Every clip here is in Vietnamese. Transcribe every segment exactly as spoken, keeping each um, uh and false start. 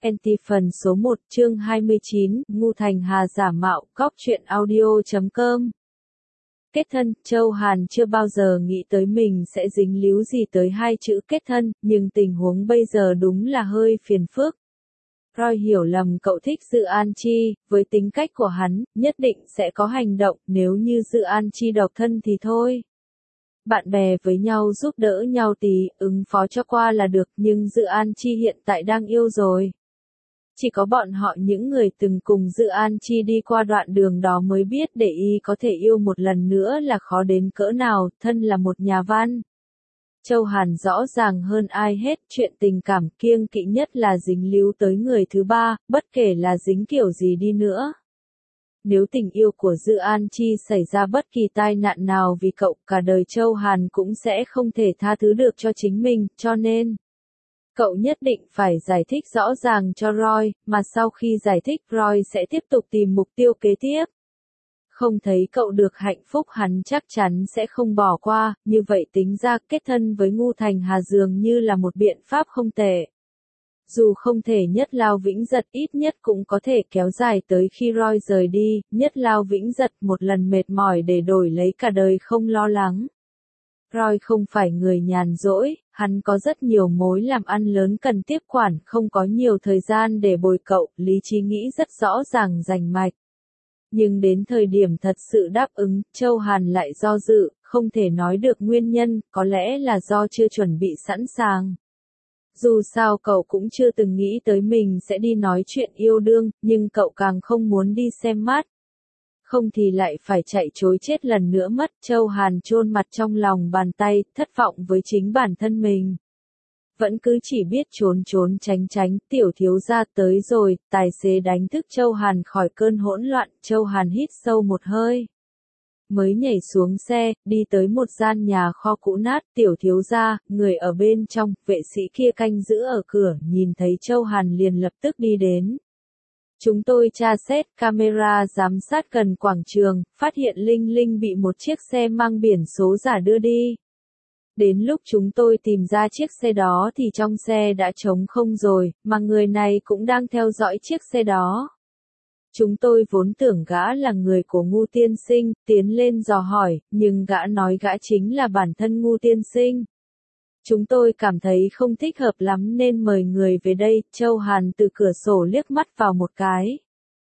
en tê phần số một chương hai mươi chín, Ngưu Thành Hà giả mạo, cóc truyện audio chấm com. Kết thân, Châu Hàn chưa bao giờ nghĩ tới mình sẽ dính líu gì tới hai chữ kết thân, nhưng tình huống bây giờ đúng là hơi phiền phức. Roy hiểu lầm cậu thích Dự An Chi, với tính cách của hắn, nhất định sẽ có hành động, nếu như Dự An Chi độc thân thì thôi. Bạn bè với nhau giúp đỡ nhau tí, ứng phó cho qua là được, nhưng Dự An Chi hiện tại đang yêu rồi. Chỉ có bọn họ những người từng cùng Dự An Chi đi qua đoạn đường đó mới biết để y có thể yêu một lần nữa là khó đến cỡ nào, thân là một nhà văn. Châu Hàn rõ ràng hơn ai hết, chuyện tình cảm kiêng kỵ nhất là dính líu tới người thứ ba, bất kể là dính kiểu gì đi nữa. Nếu tình yêu của Dự An Chi xảy ra bất kỳ tai nạn nào vì cậu, cả đời Châu Hàn cũng sẽ không thể tha thứ được cho chính mình, cho nên cậu nhất định phải giải thích rõ ràng cho Roy, mà sau khi giải thích Roy sẽ tiếp tục tìm mục tiêu kế tiếp. Không thấy cậu được hạnh phúc hắn chắc chắn sẽ không bỏ qua, như vậy tính ra kết thân với Ngưu Thành Hà dường như là một biện pháp không tệ. Dù không thể nhất lao vĩnh giật, ít nhất cũng có thể kéo dài tới khi Roy rời đi, nhất lao vĩnh giật một lần mệt mỏi để đổi lấy cả đời không lo lắng. Roy không phải người nhàn rỗi, hắn có rất nhiều mối làm ăn lớn cần tiếp quản, không có nhiều thời gian để bồi cậu, lý trí nghĩ rất rõ ràng rành mạch. Nhưng đến thời điểm thật sự đáp ứng, Châu Hàn lại do dự, không thể nói được nguyên nhân, có lẽ là do chưa chuẩn bị sẵn sàng. Dù sao cậu cũng chưa từng nghĩ tới mình sẽ đi nói chuyện yêu đương, nhưng cậu càng không muốn đi xem mắt. Không thì lại phải chạy chối chết lần nữa mất. Châu Hàn chôn mặt trong lòng bàn tay, thất vọng với chính bản thân mình. Vẫn cứ chỉ biết trốn trốn tránh tránh, tiểu thiếu gia tới rồi, tài xế đánh thức Châu Hàn khỏi cơn hỗn loạn, Châu Hàn hít sâu một hơi. Mới nhảy xuống xe, đi tới một gian nhà kho cũ nát, tiểu thiếu gia, người ở bên trong, vệ sĩ kia canh giữ ở cửa, nhìn thấy Châu Hàn liền lập tức đi đến. Chúng tôi tra xét camera giám sát gần quảng trường, phát hiện Linh Linh bị một chiếc xe mang biển số giả đưa đi. Đến lúc chúng tôi tìm ra chiếc xe đó thì trong xe đã trống không rồi, mà người này cũng đang theo dõi chiếc xe đó. Chúng tôi vốn tưởng gã là người của Ngưu tiên sinh, tiến lên dò hỏi, nhưng gã nói gã chính là bản thân Ngưu tiên sinh. Chúng tôi cảm thấy không thích hợp lắm nên mời người về đây. Châu Hàn từ cửa sổ liếc mắt vào một cái.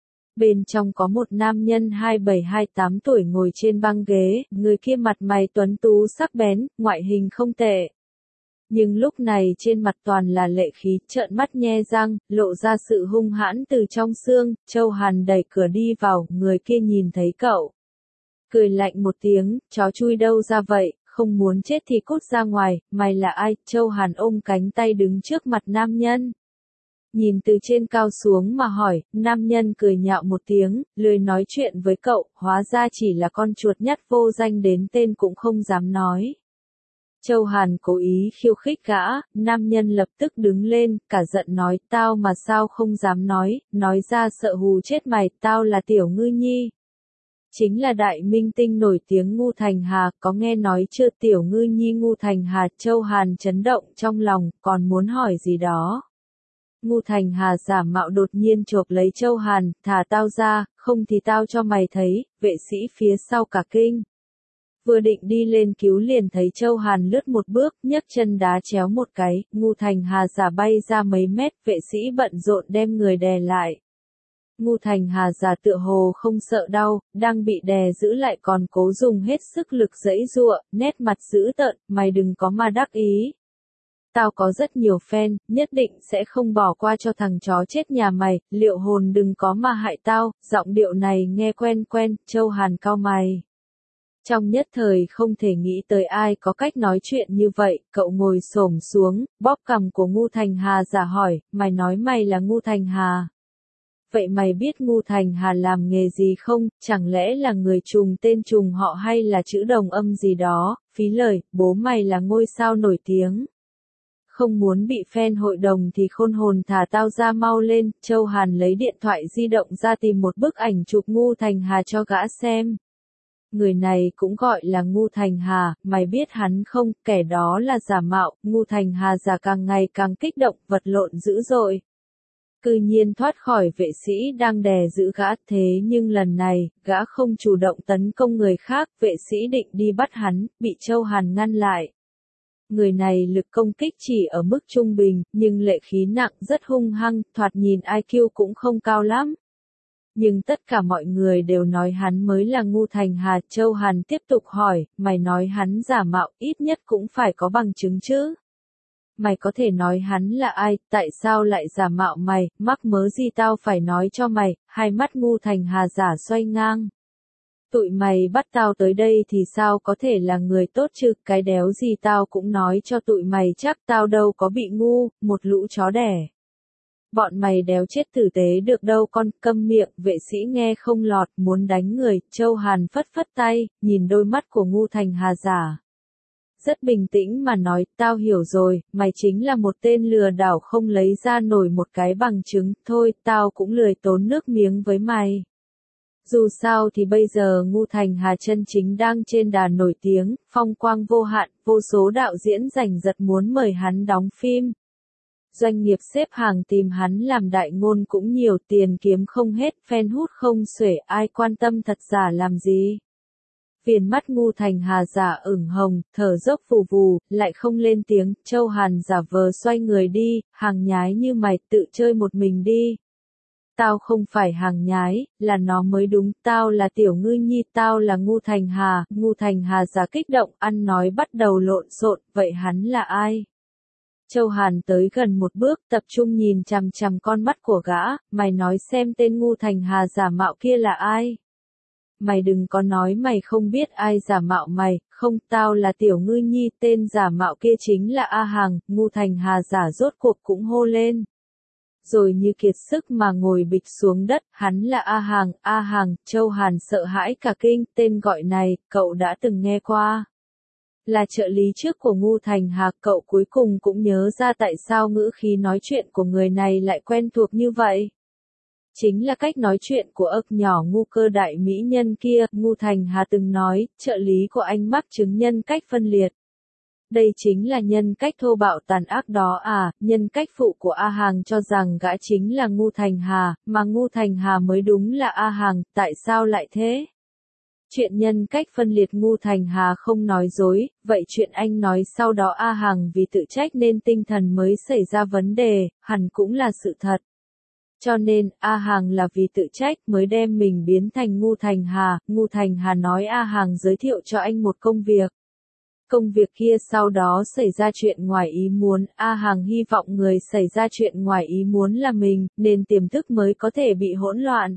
Bên trong có một nam nhân hai mươi bảy hai mươi tám tuổi ngồi trên băng ghế, người kia mặt mày tuấn tú sắc bén, ngoại hình không tệ. Nhưng lúc này trên mặt toàn là lệ khí, trợn mắt nhe răng, lộ ra sự hung hãn từ trong xương. Châu Hàn đẩy cửa đi vào, người kia nhìn thấy cậu. Cười lạnh một tiếng, chó chui đâu ra vậy, không muốn chết thì cút ra ngoài, mày là ai? Châu Hàn ôm cánh tay đứng trước mặt nam nhân. Nhìn từ trên cao xuống mà hỏi, nam nhân cười nhạo một tiếng, lười nói chuyện với cậu, hóa ra chỉ là con chuột nhắt vô danh đến tên cũng không dám nói. Châu Hàn cố ý khiêu khích gã, nam nhân lập tức đứng lên, cả giận nói, tao mà sao không dám nói, nói ra sợ hù chết mày, tao là Tiểu Ngư Nhi. Chính là đại minh tinh nổi tiếng Ngưu Thành Hà, có nghe nói chưa? Tiểu Ngư Nhi Ngưu Thành Hà. Châu Hàn chấn động trong lòng, còn muốn hỏi gì đó. Ngưu Thành Hà giả mạo đột nhiên chộp lấy Châu Hàn, thả tao ra, không thì tao cho mày thấy. Vệ sĩ phía sau cả kinh. Vừa định đi lên cứu liền thấy Châu Hàn lướt một bước, nhấc chân đá chéo một cái, Ngưu Thành Hà giả bay ra mấy mét, vệ sĩ bận rộn đem người đè lại. Ngưu Thành Hà giả tựa hồ không sợ đau, đang bị đè giữ lại còn cố dùng hết sức lực giãy giụa, nét mặt dữ tợn, mày đừng có mà đắc ý. Tao có rất nhiều fan, nhất định sẽ không bỏ qua cho thằng chó chết nhà mày, liệu hồn đừng có mà hại tao. Giọng điệu này nghe quen quen. Châu Hàn cau mày. Trong nhất thời không thể nghĩ tới ai có cách nói chuyện như vậy, cậu ngồi xổm xuống, bóp cằm của Ngưu Thành Hà giả hỏi, mày nói mày là Ngưu Thành Hà. Vậy mày biết Ngưu Thành Hà làm nghề gì không, chẳng lẽ là người trùng tên trùng họ hay là chữ đồng âm gì đó? Phí lời, bố mày là ngôi sao nổi tiếng. Không muốn bị fan hội đồng thì khôn hồn thả tao ra mau lên. Châu Hàn lấy điện thoại di động ra tìm một bức ảnh chụp Ngưu Thành Hà cho gã xem. Người này cũng gọi là Ngưu Thành Hà, mày biết hắn không, kẻ đó là giả mạo. Ngưu Thành Hà giả càng ngày càng kích động, vật lộn dữ dội. Cư nhiên thoát khỏi vệ sĩ đang đè giữ gã, thế nhưng lần này, gã không chủ động tấn công người khác, vệ sĩ định đi bắt hắn, bị Châu Hàn ngăn lại. Người này lực công kích chỉ ở mức trung bình, nhưng lệ khí nặng rất hung hăng, thoạt nhìn i kiu cũng không cao lắm. Nhưng tất cả mọi người đều nói hắn mới là Ngu Thành Hà. Châu Hàn tiếp tục hỏi, mày nói hắn giả mạo, ít nhất cũng phải có bằng chứng chứ. Mày có thể nói hắn là ai, tại sao lại giả mạo mày, mắc mớ gì tao phải nói cho mày. Hai mắt Ngu Thành Hà giả xoay ngang. Tụi mày bắt tao tới đây thì sao có thể là người tốt chứ, cái đéo gì tao cũng nói cho tụi mày chắc, tao đâu có bị ngu, một lũ chó đẻ. Bọn mày đéo chết tử tế được đâu con, câm miệng, vệ sĩ nghe không lọt, muốn đánh người. Châu Hàn phất phất tay, nhìn đôi mắt của Ngu Thành Hà giả. Rất bình tĩnh mà nói, tao hiểu rồi, mày chính là một tên lừa đảo không lấy ra nổi một cái bằng chứng, thôi, tao cũng lười tốn nước miếng với mày. Dù sao thì bây giờ Ngu Thành Hà chân chính đang trên đà nổi tiếng, phong quang vô hạn, vô số đạo diễn giành giật muốn mời hắn đóng phim. Doanh nghiệp xếp hàng tìm hắn làm đại ngôn cũng nhiều, tiền kiếm không hết, fan hút không xuể, ai quan tâm thật giả làm gì. Viền mắt Ngu Thành Hà giả ửng hồng, thở dốc vù vù, lại không lên tiếng. Châu Hàn giả vờ xoay người đi, hàng nhái như mày, tự chơi một mình đi. Tao không phải hàng nhái, là nó mới đúng, tao là Tiểu Ngư Nhi, tao là Ngu Thành Hà. Ngu Thành Hà giả kích động, ăn nói bắt đầu lộn xộn, vậy hắn là ai? Châu Hàn tới gần một bước, tập trung nhìn chằm chằm con mắt của gã, mày nói xem tên Ngu Thành Hà giả mạo kia là ai? Mày đừng có nói mày không biết ai giả mạo mày, không, tao là Tiểu Ngư Nhi, tên giả mạo kia chính là A Hằng. Ngu Thành Hà giả rốt cuộc cũng hô lên. Rồi như kiệt sức mà ngồi bịch xuống đất, hắn là A Hằng, A Hằng. Châu Hàn sợ hãi cả kinh, tên gọi này, cậu đã từng nghe qua. Là trợ lý trước của Ngu Thành Hà, cậu cuối cùng cũng nhớ ra tại sao ngữ khí nói chuyện của người này lại quen thuộc như vậy. Chính là cách nói chuyện của ức nhỏ ngu cơ đại mỹ nhân kia. Ngu Thành Hà từng nói, trợ lý của anh mắc chứng nhân cách phân liệt. Đây chính là nhân cách thô bạo tàn ác đó à, nhân cách phụ của A Hằng cho rằng gã chính là Ngu Thành Hà, mà Ngu Thành Hà mới đúng là A Hằng, tại sao lại thế? Chuyện nhân cách phân liệt Ngu Thành Hà không nói dối, vậy chuyện anh nói sau đó A Hằng vì tự trách nên tinh thần mới xảy ra vấn đề, hẳn cũng là sự thật. Cho nên, A Hằng là vì tự trách mới đem mình biến thành Ngu Thành Hà. Ngu Thành Hà nói A Hằng giới thiệu cho anh một công việc. Công việc kia sau đó xảy ra chuyện ngoài ý muốn, A Hằng hy vọng người xảy ra chuyện ngoài ý muốn là mình, nên tiềm thức mới có thể bị hỗn loạn.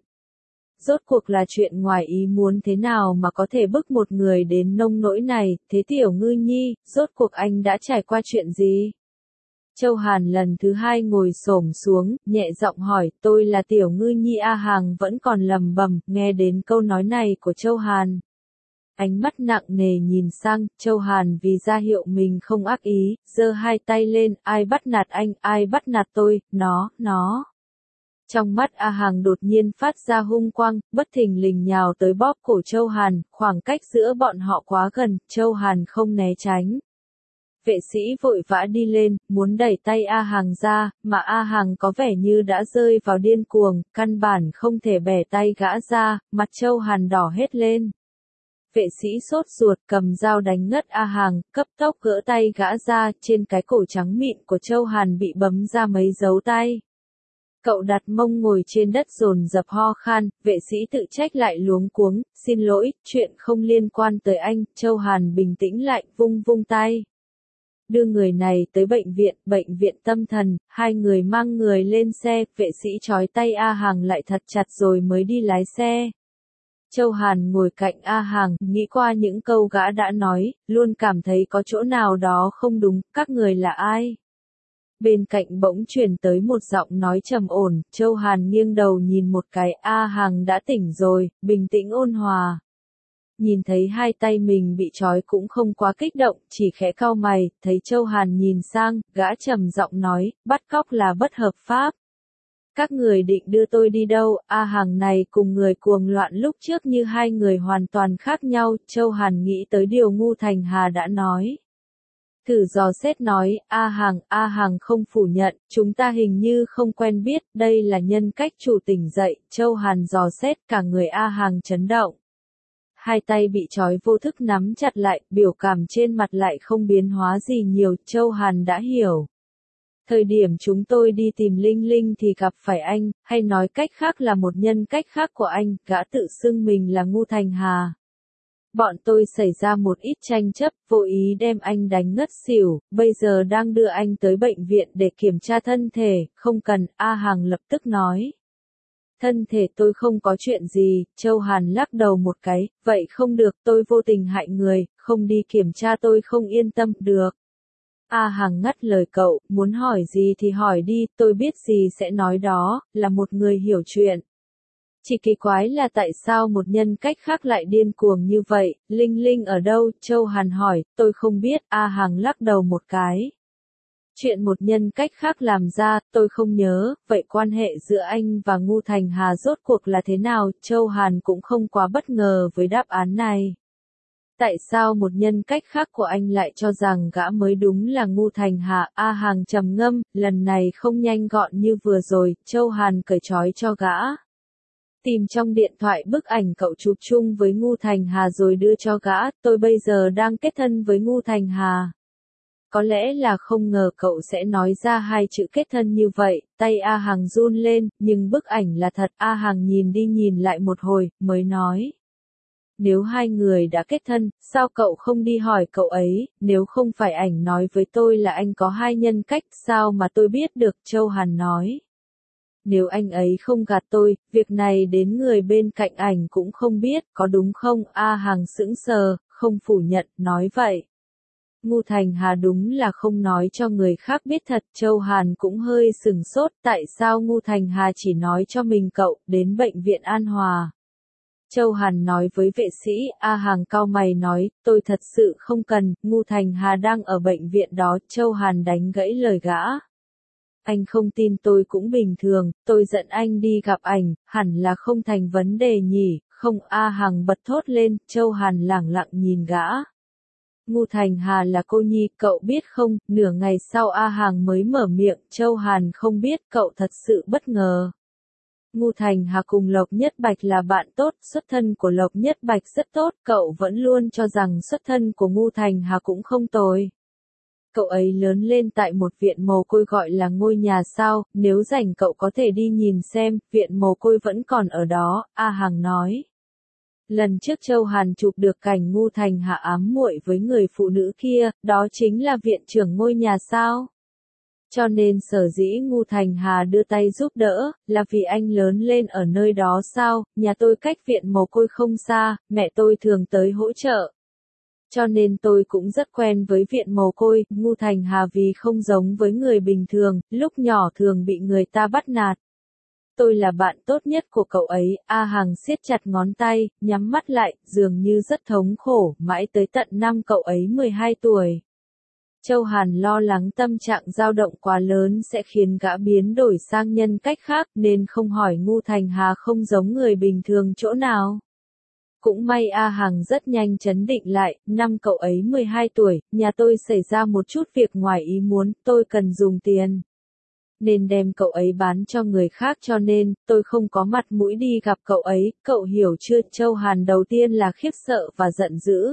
Rốt cuộc là chuyện ngoài ý muốn thế nào mà có thể bức một người đến nông nỗi này, thế Tiểu Ngư Nhi, rốt cuộc anh đã trải qua chuyện gì? Châu Hàn lần thứ hai ngồi xổm xuống, nhẹ giọng hỏi, tôi là Tiểu Ngư Nhi. A Hằng vẫn còn lầm bầm, nghe đến câu nói này của Châu Hàn. Ánh mắt nặng nề nhìn sang, Châu Hàn vì ra hiệu mình không ác ý, giơ hai tay lên, ai bắt nạt anh, ai bắt nạt tôi, nó, nó. Trong mắt A Hằng đột nhiên phát ra hung quang, bất thình lình nhào tới bóp cổ Châu Hàn, khoảng cách giữa bọn họ quá gần, Châu Hàn không né tránh. Vệ sĩ vội vã đi lên, muốn đẩy tay A Hằng ra, mà A Hằng có vẻ như đã rơi vào điên cuồng, căn bản không thể bẻ tay gã ra, mặt Châu Hàn đỏ hết lên. Vệ sĩ sốt ruột cầm dao đánh ngất A Hằng, cấp tốc gỡ tay gã ra, trên cái cổ trắng mịn của Châu Hàn bị bấm ra mấy dấu tay. Cậu đặt mông ngồi trên đất dồn dập ho khan, vệ sĩ tự trách lại luống cuống, xin lỗi, chuyện không liên quan tới anh. Châu Hàn bình tĩnh lại, vung vung tay. Đưa người này tới bệnh viện, bệnh viện tâm thần, hai người mang người lên xe, vệ sĩ trói tay A Hằng lại thật chặt rồi mới đi lái xe. Châu Hàn ngồi cạnh A Hằng, nghĩ qua những câu gã đã nói, luôn cảm thấy có chỗ nào đó không đúng, các người là ai? Bên cạnh bỗng truyền tới một giọng nói trầm ổn, Châu Hàn nghiêng đầu nhìn một cái, A Hằng đã tỉnh rồi, bình tĩnh ôn hòa. Nhìn thấy hai tay mình bị trói cũng không quá kích động, chỉ khẽ cau mày, thấy Châu Hàn nhìn sang, gã trầm giọng nói, bắt cóc là bất hợp pháp. Các người định đưa tôi đi đâu? A Hằng này cùng người cuồng loạn lúc trước như hai người hoàn toàn khác nhau, Châu Hàn nghĩ tới điều Ngu Thành Hà đã nói. Cử dò xét nói, A Hằng, A Hằng không phủ nhận, chúng ta hình như không quen biết, đây là nhân cách chủ tỉnh dậy, Châu Hàn dò xét cả người A Hằng chấn động. Hai tay bị trói vô thức nắm chặt lại, biểu cảm trên mặt lại không biến hóa gì nhiều, Châu Hàn đã hiểu. Thời điểm chúng tôi đi tìm Linh Linh thì gặp phải anh, hay nói cách khác là một nhân cách khác của anh, gã tự xưng mình là Ngu Thành Hà. Bọn tôi xảy ra một ít tranh chấp, vô ý đem anh đánh ngất xỉu, bây giờ đang đưa anh tới bệnh viện để kiểm tra thân thể, không cần, A Hằng lập tức nói. Thân thể tôi không có chuyện gì, Châu Hàn lắc đầu một cái, vậy không được, tôi vô tình hại người, không đi kiểm tra tôi không yên tâm, được. A Hằng ngắt lời cậu, muốn hỏi gì thì hỏi đi, tôi biết gì sẽ nói đó, là một người hiểu chuyện. Chỉ kỳ quái là tại sao một nhân cách khác lại điên cuồng như vậy, Linh Linh ở đâu, Châu Hàn hỏi, tôi không biết, A Hằng lắc đầu một cái. Chuyện một nhân cách khác làm ra, tôi không nhớ, vậy quan hệ giữa anh và Ngu Thành Hà rốt cuộc là thế nào, Châu Hàn cũng không quá bất ngờ với đáp án này. Tại sao một nhân cách khác của anh lại cho rằng gã mới đúng là Ngu Thành Hà, A Hằng trầm ngâm, lần này không nhanh gọn như vừa rồi, Châu Hàn cởi trói cho gã. Tìm trong điện thoại bức ảnh cậu chụp chung với Ngu Thành Hà rồi đưa cho gã, tôi bây giờ đang kết thân với Ngu Thành Hà. Có lẽ là không ngờ cậu sẽ nói ra hai chữ kết thân như vậy, tay A Hằng run lên, nhưng bức ảnh là thật, A Hằng nhìn đi nhìn lại một hồi, mới nói. Nếu hai người đã kết thân, sao cậu không đi hỏi cậu ấy, nếu không phải ảnh nói với tôi là anh có hai nhân cách, sao mà tôi biết được, Châu Hàn nói. Nếu anh ấy không gạt tôi, việc này đến người bên cạnh ảnh cũng không biết, có đúng không? A Hằng sững sờ, không phủ nhận, nói vậy. Ngu Thành Hà đúng là không nói cho người khác biết thật, Châu Hàn cũng hơi sừng sốt, tại sao Ngu Thành Hà chỉ nói cho mình cậu, đến bệnh viện An Hòa. Châu Hàn nói với vệ sĩ, A Hằng cau mày nói, tôi thật sự không cần, Ngu Thành Hà đang ở bệnh viện đó, Châu Hàn đánh gãy lời gã. Anh không tin tôi cũng bình thường, tôi dẫn anh đi gặp ảnh, hẳn là không thành vấn đề nhỉ, không, A Hằng bật thốt lên, Châu Hàn lẳng lặng nhìn gã. Ngu Thành Hà là cô nhi, cậu biết không, nửa ngày sau A Hằng mới mở miệng, Châu Hàn không biết, cậu thật sự bất ngờ. Ngu Thành Hà cùng Lộc Nhất Bạch là bạn tốt, xuất thân của Lộc Nhất Bạch rất tốt, cậu vẫn luôn cho rằng xuất thân của Ngu Thành Hà cũng không tồi. Cậu ấy lớn lên tại một viện mồ côi gọi là ngôi nhà sao, nếu rảnh cậu có thể đi nhìn xem, viện mồ côi vẫn còn ở đó, A Hằng nói. Lần trước Châu Hàn chụp được cảnh Ngu Thành Hà ám muội với người phụ nữ kia, đó chính là viện trưởng ngôi nhà sao. Cho nên sở dĩ Ngu Thành Hà đưa tay giúp đỡ, là vì anh lớn lên ở nơi đó sao, nhà tôi cách viện mồ côi không xa, mẹ tôi thường tới hỗ trợ. Cho nên tôi cũng rất quen với viện mồ côi, Ngu Thành Hà vì không giống với người bình thường, lúc nhỏ thường bị người ta bắt nạt. Tôi là bạn tốt nhất của cậu ấy, A Hằng siết chặt ngón tay, nhắm mắt lại, dường như rất thống khổ, mãi tới tận năm cậu ấy mười hai tuổi. Châu Hàn lo lắng tâm trạng dao động quá lớn sẽ khiến gã biến đổi sang nhân cách khác, nên không hỏi Ngu Thành Hà không giống người bình thường chỗ nào. Cũng may A Hằng rất nhanh chấn định lại, năm cậu ấy mười hai tuổi, nhà tôi xảy ra một chút việc ngoài ý muốn, tôi cần dùng tiền. Nên đem cậu ấy bán cho người khác cho nên, tôi không có mặt mũi đi gặp cậu ấy, cậu hiểu chưa? Châu Hàn đầu tiên là khiếp sợ và giận dữ.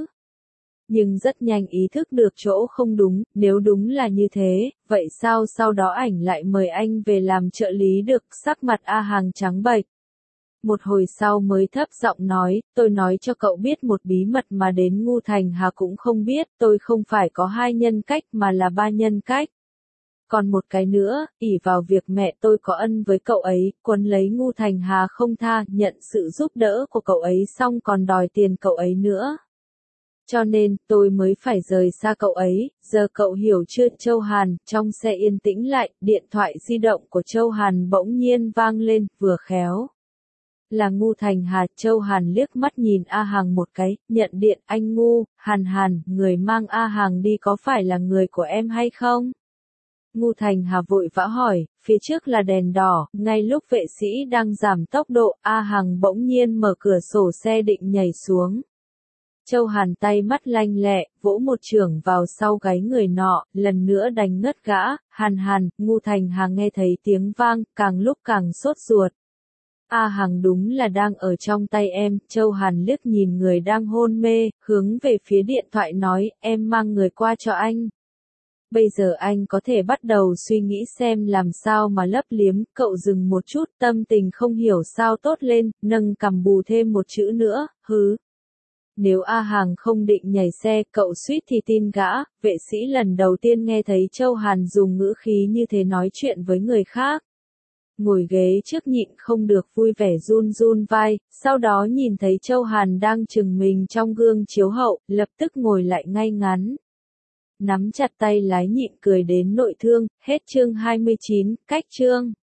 Nhưng rất nhanh ý thức được chỗ không đúng, nếu đúng là như thế, vậy sao sau đó ảnh lại mời anh về làm trợ lý được, sắc mặt A Hằng trắng bệch. Một hồi sau mới thấp giọng nói, tôi nói cho cậu biết một bí mật mà đến Ngu Thành Hà cũng không biết, tôi không phải có hai nhân cách mà là ba nhân cách. Còn một cái nữa, ỷ vào việc mẹ tôi có ân với cậu ấy, quấn lấy Ngu Thành Hà không tha, nhận sự giúp đỡ của cậu ấy xong còn đòi tiền cậu ấy nữa. Cho nên, tôi mới phải rời xa cậu ấy, giờ cậu hiểu chưa? Châu Hàn, trong xe yên tĩnh lại, điện thoại di động của Châu Hàn bỗng nhiên vang lên, vừa khéo. Là Ngu Thành Hà, Châu Hàn liếc mắt nhìn A Hằng một cái, nhận điện, anh Ngu, Hàn Hàn, người mang A Hằng đi có phải là người của em hay không? Ngu Thành Hà vội vã hỏi, phía trước là đèn đỏ, ngay lúc vệ sĩ đang giảm tốc độ, A Hằng bỗng nhiên mở cửa sổ xe định nhảy xuống. Châu Hàn tay mắt lanh lẹ, vỗ một chưởng vào sau gáy người nọ, lần nữa đánh ngất gã. Hàn Hàn, Ngu Thành Hà nghe thấy tiếng vang, càng lúc càng sốt ruột. A Hằng đúng là đang ở trong tay em. Châu Hàn liếc nhìn người đang hôn mê, hướng về phía điện thoại nói, em mang người qua cho anh. Bây giờ anh có thể bắt đầu suy nghĩ xem làm sao mà lấp liếm. Cậu dừng một chút, tâm tình không hiểu sao tốt lên, nâng cằm bù thêm một chữ nữa, hứ. Nếu A Hằng không định nhảy xe, cậu suýt thì tin gã. Vệ sĩ lần đầu tiên nghe thấy Châu Hàn dùng ngữ khí như thế nói chuyện với người khác. Ngồi ghế trước nhịn không được vui vẻ run run vai, sau đó nhìn thấy Châu Hàn đang chừng mình trong gương chiếu hậu, lập tức ngồi lại ngay ngắn. Nắm chặt tay lái nhịn cười đến nội thương. Hết chương hai mươi chín, cách chương.